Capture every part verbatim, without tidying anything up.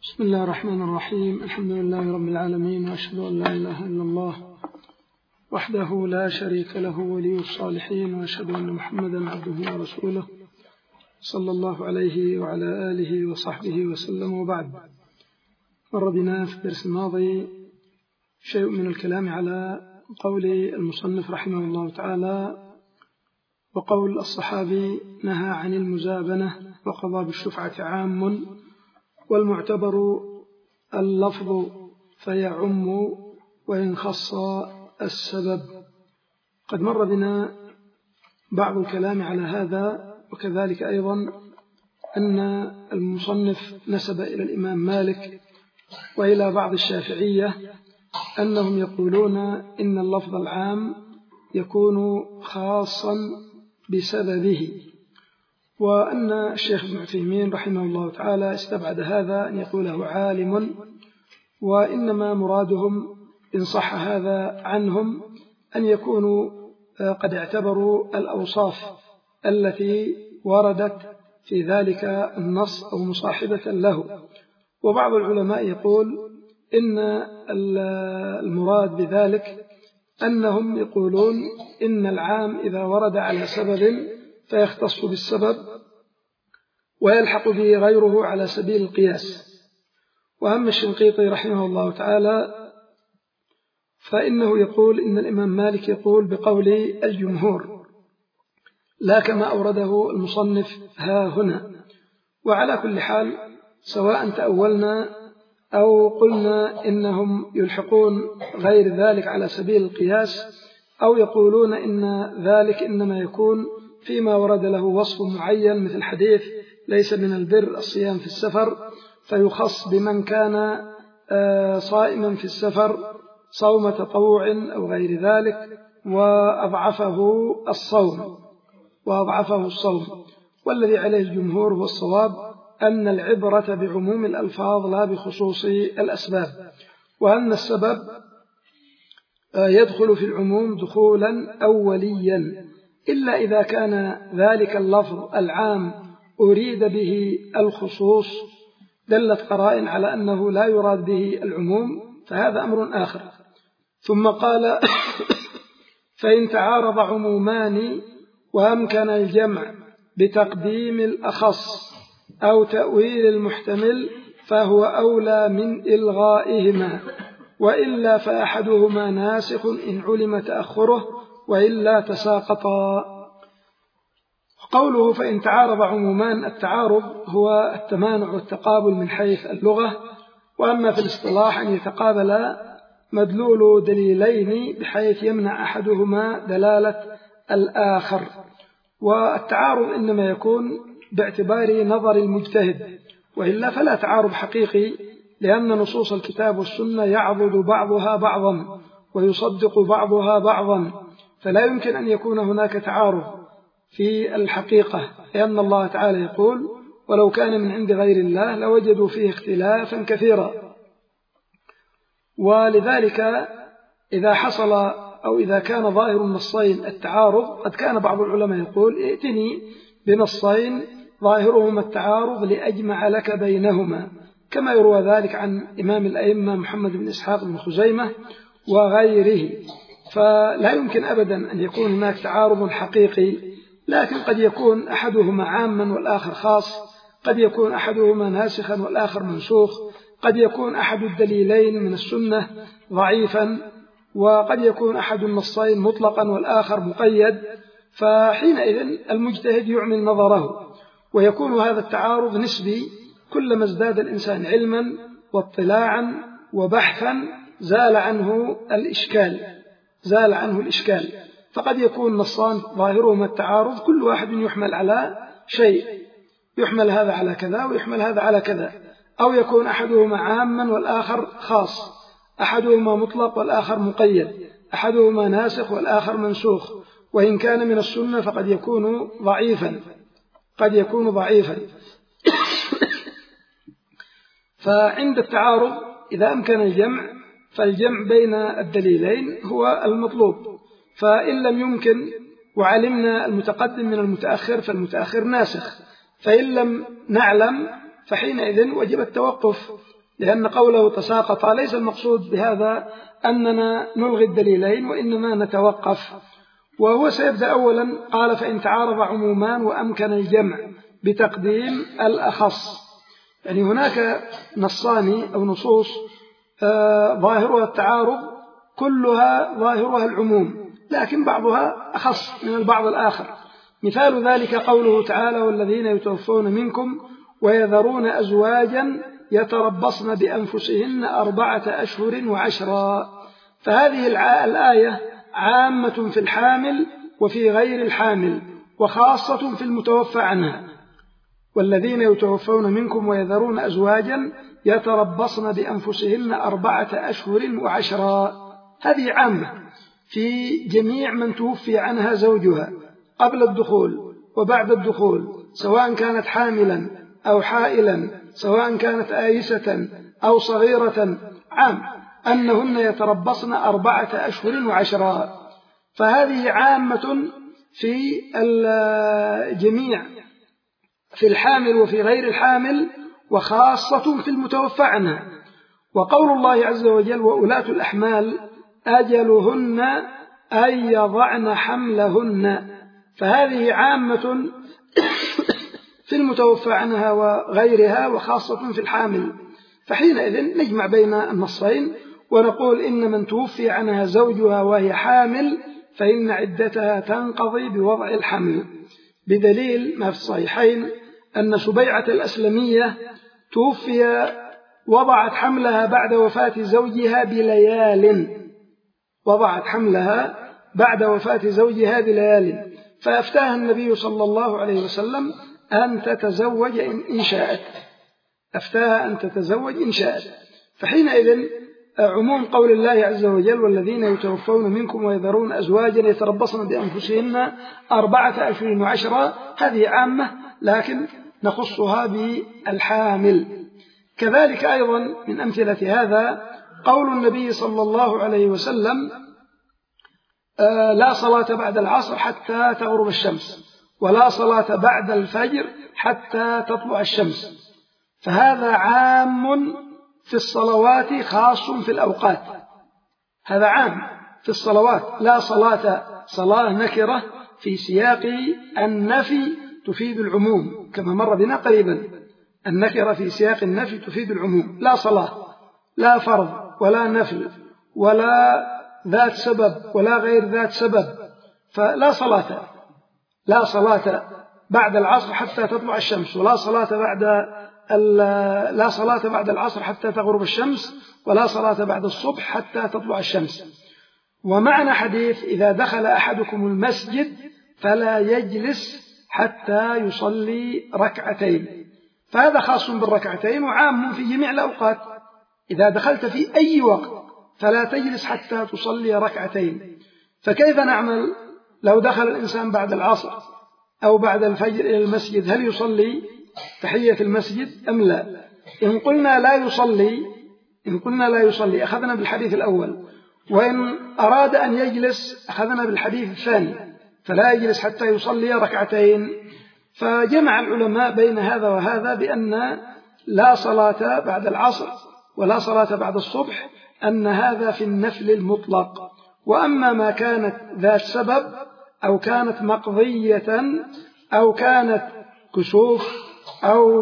بسم الله الرحمن الرحيم. الحمد لله رب العالمين، وأشهد أن لا إله إلا الله وحده لا شريك له ولي الصالحين، وأشهد أن محمدا عبده ورسوله صلى الله عليه وعلى آله وصحبه وسلم. وبعد، مر بنا في الدرس الماضي شيء من الكلام على قول المصنف رحمه الله تعالى وقول الصحابي: نهى عن المزابنة وقضى بالشفعة عام، والمعتبر اللفظ فيعم وإن خص السبب. قد مر بنا بعض الكلام على هذا، وكذلك أيضا أن المصنف نسب إلى الإمام مالك وإلى بعض الشافعية أنهم يقولون إن اللفظ العام يكون خاصا بسببه، وأن الشيخ ابن عثيمين رحمه الله تعالى استبعد هذا أن يقوله عالم، وإنما مرادهم إن صح هذا عنهم أن يكونوا قد اعتبروا الأوصاف التي وردت في ذلك النص أو مصاحبة له. وبعض العلماء يقول إن المراد بذلك أنهم يقولون إن العام إذا ورد على سبب فيختص بالسبب ويلحق به غيره على سبيل القياس. وأما الشنقيطي رحمه الله تعالى فإنه يقول إن الإمام مالك يقول بقول الجمهور، لا كما أورده المصنف ها هنا. وعلى كل حال، سواء تأولنا أو قلنا إنهم يلحقون غير ذلك على سبيل القياس، أو يقولون إن ذلك إنما يكون فيما ورد له وصف معين، مثل حديث ليس من البر الصيام في السفر، فيخص بمن كان صائما في السفر صوم تطوع أو غير ذلك، وأضعفه الصوم وأضعفه الصوم والذي عليه الجمهور هو الصواب، أن العبرة بعموم الألفاظ لا بخصوص الأسباب، وأن السبب يدخل في العموم دخولا أوليا، إلا إذا كان ذلك اللفظ العام أريد به الخصوص دلت قرائن على أنه لا يراد به العموم، فهذا أمر آخر. ثم قال: فإن تعارض عمومان وأمكن الجمع بتقديم الأخص أو تأويل المحتمل فهو أولى من إلغائهما، وإلا فأحدهما ناسخ إن علم تأخره، وإلا تساقطا. قوله فإن تعارض عمومان، التعارض هو التمانع والتقابل من حيث اللغة، وأما في الاصطلاح أن يتقابل مدلول دليلين بحيث يمنع أحدهما دلالة الآخر. والتعارض إنما يكون باعتبار نظر المجتهد، وإلا فلا تعارض حقيقي، لأن نصوص الكتاب والسنة يعضد بعضها بعضا ويصدق بعضها بعضا، فلا يمكن أن يكون هناك تعارض في الحقيقة، لأن الله تعالى يقول: ولو كان من عند غير الله لوجدوا فيه اختلافا كثيرا. ولذلك إذا حصل أو إذا كان ظاهر النصين التعارض، قد كان بعض العلماء يقول: ائتني بنصين ظاهرهما التعارض لأجمع لك بينهما، كما يروى ذلك عن إمام الأئمة محمد بن إسحاق بن خزيمة وغيره. فلا يمكن أبدا أن يكون هناك تعارض حقيقي، لكن قد يكون أحدهما عاما والآخر خاص، قد يكون أحدهما ناسخا والآخر منسوخ، قد يكون أحد الدليلين من السنة ضعيفا، وقد يكون أحد النصين مطلقا والآخر مقيد. فحينئذ المجتهد يعمل نظره، ويكون هذا التعارض نسبي. كلما ازداد الإنسان علما واطلاعا وبحثا زال عنه الإشكال زال عنه الإشكال فقد يكون نصان ظاهرهما التعارض، كل واحد يحمل على شيء، يحمل هذا على كذا ويحمل هذا على كذا، أو يكون أحدهما عاما والآخر خاص، أحدهما مطلق والآخر مقيد، أحدهما ناسخ والآخر منسوخ، وإن كان من السنة فقد يكون ضعيفا قد يكون ضعيفا فعند التعارض إذا أمكن الجمع، فالجمع بين الدليلين هو المطلوب. فإن لم يمكن وعلمنا المتقدم من المتأخر فالمتأخر ناسخ، فإن لم نعلم فحينئذ وجب التوقف لأن قوله تساقط ليس المقصود بهذا أننا نلغي الدليلين، وإنما نتوقف. وهو سيبدأ أولا قال فإن تعارض عمومان وأمكن الجمع بتقديم الأخص. يعني هناك نصان أو نصوص آه ظاهرها التعارض، كلها ظاهرها العموم، لكن بعضها أخص من البعض الآخر. مثال ذلك قوله تعالى والذين يتوفون منكم ويذرون أزواجا يتربصن بأنفسهن أربعة أشهر وعشرا. فهذه الآية عامة في الحامل وفي غير الحامل، وخاصة في المتوفى عنها. والذين يتوفون منكم ويذرون أزواجا يتربصن بأنفسهن أربعة أشهر وعشرا، هذه عامة في جميع من توفي عنها زوجها قبل الدخول وبعد الدخول، سواء كانت حاملا أو حائلا، سواء كانت آيسة أو صغيرة، عام أنهن يتربصن أربعة أشهر وعشرا. فهذه عامة في الجميع، في الحامل وفي غير الحامل، وخاصة في المتوفى عنها. وقول الله عز وجل وأولاة الأحمال أجلهن أن يضعن حملهن، فهذه عامة في المتوفى عنها وغيرها، وخاصة في الحامل. فحينئذ نجمع بين النصين ونقول إن من توفي عنها زوجها وهي حامل فإن عدتها تنقضي بوضع الحمل، بدليل ما في الصحيحين أن سبيعة الأسلمية توفي وضعت حملها بعد وفاة زوجها بليال، وضعت حملها بعد وفاة زوجها بليال، فأفتاها النبي صلى الله عليه وسلم أن تتزوج إن شاءت، أفتاها أن تتزوج إن شاءت. فحينئذ عموم قول الله عز وجل والذين يتوفون منكم ويذرون أزواجا يتربصن بأنفسهن أربعة أشهر وعشرا، هذه عامة لكن نخصها بالحامل. كذلك أيضا من أمثلة هذا قول النبي صلى الله عليه وسلم آه لا صلاة بعد العصر حتى تغرب الشمس، ولا صلاة بعد الفجر حتى تطلع الشمس. فهذا عام في الصلوات خاص في الأوقات، هذا عام في الصلوات. لا صلاة، صلاة نكرة في سياق النفي تفيد العموم كما مر بنا قريبا، النكرة في سياق النفي تفيد العموم. لا صلاة، لا فرض ولا نفل ولا ذات سبب ولا غير ذات سبب، فلا صلاة، لا صلاة بعد العصر حتى تطلع الشمس، ولا صلاة بعد لا صلاة بعد العصر حتى تغرب الشمس، ولا صلاة بعد الصبح حتى تطلع الشمس. ومعنى حديث إذا دخل أحدكم المسجد فلا يجلس حتى يصلي ركعتين، فهذا خاص بالركعتين وعام في جميع الأوقات. إذا دخلت في أي وقت فلا تجلس حتى تصلي ركعتين. فكيف نعمل لو دخل الإنسان بعد العصر أو بعد الفجر إلى المسجد؟ هل يصلي تحية المسجد أم لا؟ إن قلنا لا يصلي إن قلنا لا يصلي أخذنا بالحديث الأول، وإن أراد أن يجلس أخذنا بالحديث الثاني، فلا يجلس حتى يصلي ركعتين. فجمع العلماء بين هذا وهذا بأن لا صلاة بعد العصر ولا صلاة بعد الصبح أن هذا في النفل المطلق. وأما ما كانت ذات سبب أو كانت مقضية أو كانت كسوف أو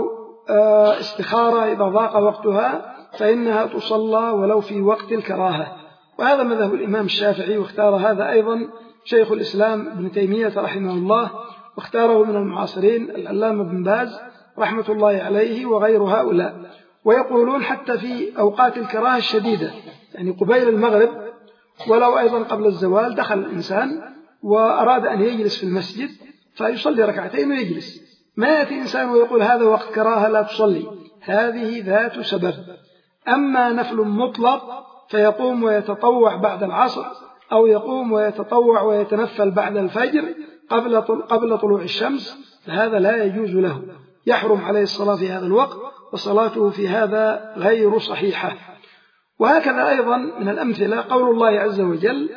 استخارة إذا ضاق وقتها فإنها تصلى ولو في وقت الكراهة. وهذا مذهب الإمام الشافعي، واختار هذا أيضا شيخ الإسلام ابن تيمية رحمه الله، واختاره من المعاصرين العلامة بن باز رحمة الله عليه وغير هؤلاء. ويقولون حتى في أوقات الكراهة الشديدة، يعني قبيل المغرب ولو أيضا قبل الزوال دخل الإنسان وأراد أن يجلس في المسجد فيصلي ركعتين ويجلس. ما يأتي إنسان ويقول هذا وقت كراهة لا تصلي، هذه ذات سبب. أما نفل مطلق فيقوم ويتطوع بعد العصر أو يقوم ويتطوع ويتنفل بعد الفجر قبل قبل طلوع الشمس، فهذا لا يجوز له، يحرم عليه الصلاة في هذا الوقت، وصلاته في هذا غير صحيحة. وهكذا أيضا من الأمثلة قول الله عز وجل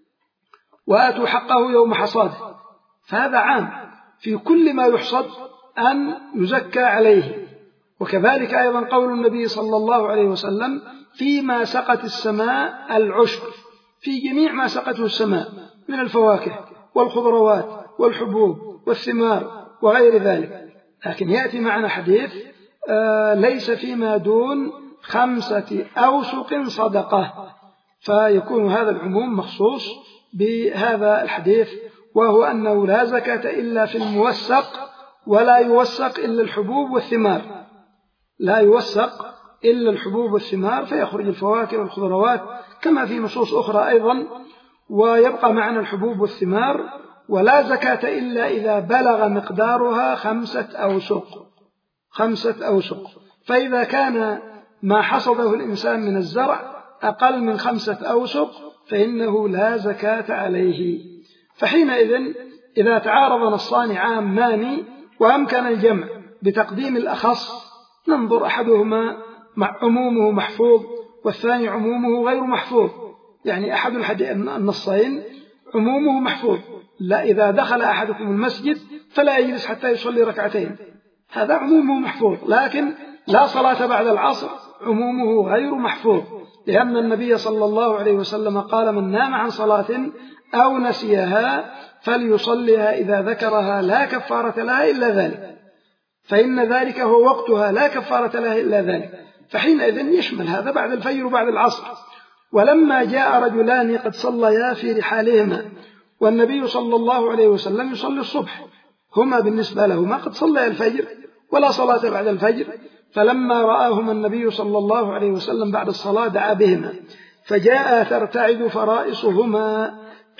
وآتوا حقه يوم حصاده، فهذا عام في كل ما يحصد أن يزكى عليه. وكذلك أيضا قول النبي صلى الله عليه وسلم فيما سقت السماء العشر، في جميع ما سقته السماء من الفواكه والخضروات والحبوب والثمار وغير ذلك. لكن يأتي معنا حديث آه ليس فيما دون خمسة أوسق صدقة، فيكون هذا العموم مخصوص بهذا الحديث، وهو أنه لا زكاة إلا في الموسق، ولا يوسق إلا الحبوب والثمار، لا يوسق إلا الحبوب والثمار، فيخرج الفواكه والخضروات كما في نصوص أخرى أيضا، ويبقى معنا الحبوب والثمار. ولا زكاة إلا إذا بلغ مقدارها خمسة أوسق، خمسة أوسق. فإذا كان ما حصده الإنسان من الزرع أقل من خمسة أوسق فإنه لا زكاة عليه. فحينئذ إذا تعارض نصان عامان وأمكن الجمع بتقديم الأخص، ننظر أحدهما مع عمومه محفوظ والثاني عمومه غير محفوظ. يعني أحد النصين عمومه محفوظ، لا إذا دخل أحدكم المسجد فلا يجلس حتى يصلي ركعتين، هذا عمومه محفوظ. لكن لا صلاة بعد العصر عمومه غير محفوظ، لأن النبي صلى الله عليه وسلم قال من نام عن صلاة أو نسيها فليصليها إذا ذكرها لا كفارة لها إلا ذلك، فإن ذلك هو وقتها لا كفارة لها إلا ذلك. فحينئذ يشمل هذا بعد الفجر وبعد العصر. ولما جاء رجلان قد صليا في رحالهما والنبي صلى الله عليه وسلم يصلي الصبح، هما بالنسبة لهما قد صليا الفجر ولا صلاة بعد الفجر، فلما رآهما النبي صلى الله عليه وسلم بعد الصلاة دعا بهما، فجاء ترتعد فرائصهما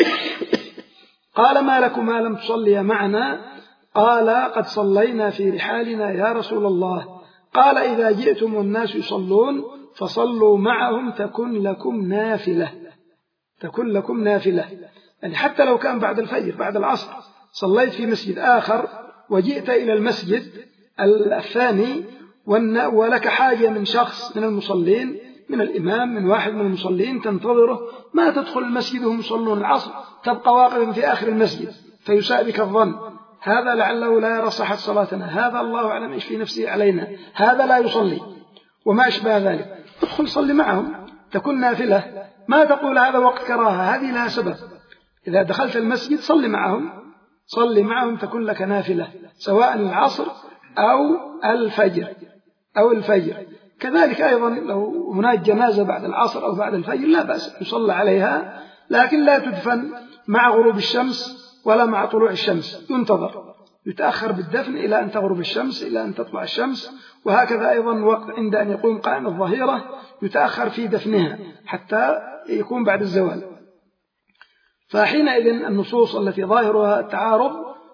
قال ما لكما لم تصليا معنا؟ قال قد صلينا في رحالنا يا رسول الله. قال إذا جئتم والناس يصلون فصلوا معهم تكن لكم نافلة، تكن لكم نافلة. يعني حتى لو كان بعد الفجر بعد العصر صليت في مسجد آخر وجئت إلى المسجد الثاني ولك حاجة من شخص من المصلين، من الإمام، من واحد من المصلين تنتظره، ما تدخل المسجد وهم يصلون العصر، تبقى واقفا في آخر المسجد فيساء بك الظن، هذا لعله لا يرى صحة صلاتنا، هذا الله أعلم إيش في نفسه علينا، هذا لا يصلي وما أشبه ذلك. ادخل صلي معهم تكون نافلة، ما تقول هذا وقت كراهة، هذه لها سبب. إذا دخلت المسجد صلي معهم، صلي معهم تكون لك نافلة، سواء العصر أو الفجر أو الفجر. كذلك أيضا لو هناك جنازة بعد العصر أو بعد الفجر لا بأس يصلى عليها، لكن لا تدفن مع غروب الشمس ولا مع طلوع الشمس، ينتظر، يتأخر بالدفن إلى أن تغرب الشمس، إلى أن تطلع الشمس. وهكذا أيضا وقت عند أن يقوم قائم الظهيرة يتأخر في دفنها حتى يكون بعد الزوال. فحينئذ النصوص التي ظاهرها التعارض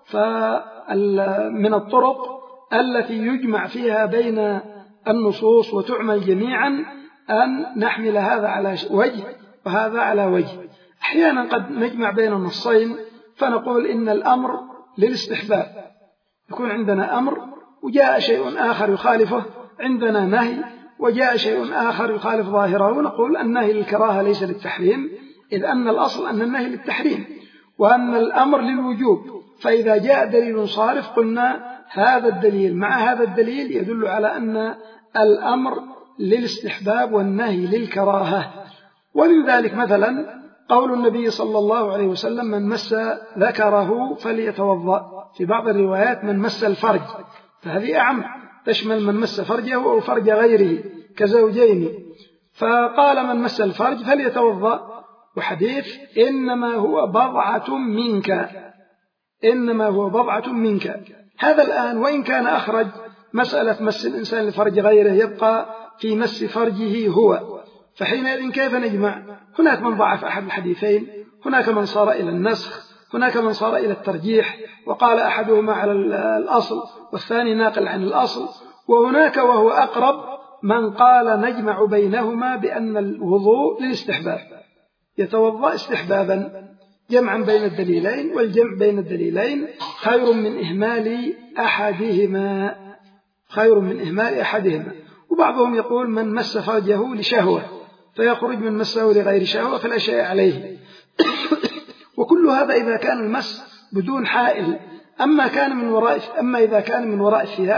فمن الطرق التي يجمع فيها بين النصوص وتعمل جميعا أن نحمل هذا على وجه وهذا على وجه. أحيانا قد نجمع بين النصين فنقول إن الأمر للاستحباب، يكون عندنا أمر وجاء شيء آخر يخالفه، عندنا نهي وجاء شيء آخر يخالف ظاهره، ونقول النهي للكراهة ليس للتحريم، إذ أن الأصل أن النهي للتحريم وأن الأمر للوجوب. فإذا جاء دليل صارف قلنا هذا الدليل مع هذا الدليل يدل على أن الأمر للاستحباب والنهي للكراهة. ومن ذلك مثلا قول النبي صلى الله عليه وسلم من مس ذكره فليتوضأ، في بعض الروايات من مس الفرج، فهذه أعم، تشمل من مس فرجه أو فرج غيره كزوجين، فقال من مس الفرج فليتوضأ. وحديث إنما هو بضعة منك، إنما هو بضعة منك، هذا الآن وإن كان أخرج مسألة مس الإنسان لفرج غيره يبقى في مس فرجه هو، فحينئذ كيف نجمع؟ هناك من ضعف أحد الحديثين، هناك من صار إلى النسخ، هناك من صار إلى الترجيح وقال أحدهما على الأصل والثاني ناقل عن الأصل، وهناك وهو أقرب من قال نجمع بينهما بأن الوضوء للاستحباب، يتوضأ استحبابا، جمعا بين الدليلين، والجمع بين الدليلين خير من إهمال أحدهما، خير من إهمال أحدهما. وبعضهم يقول من مس فرجه لشهوة فيخرج من مسه لغير شهوة فلا شيء عليه. وكل هذا إذا كان المس بدون حائل، أما كان من وراء أما إذا كان من وراء الثياب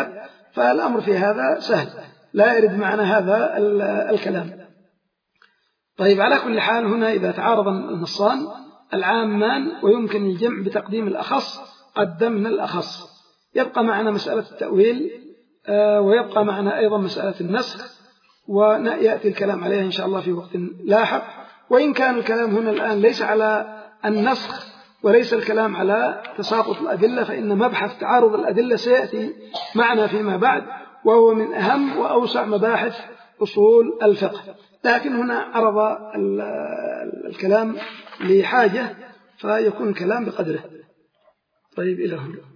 فالأمر في هذا سهل، لا يرد معنى هذا الكلام. طيب، على كل حال هنا إذا تعارض النصان العامان ويمكن الجمع بتقديم الأخص قدمنا الأخص، يبقى معنا مسألة التأويل ويبقى معنا أيضا مسألة النسخ، ويأتي الكلام عليها إن شاء الله في وقت لاحق. وإن كان الكلام هنا الآن ليس على النسخ وليس الكلام على تساقط الأدلة، فإن مبحث تعارض الأدلة سيأتي معنا فيما بعد، وهو من أهم وأوسع مباحث أصول الفقه، لكن هنا عرض الكلام لحاجة فيكون الكلام بقدره. طيب، إلى هنا.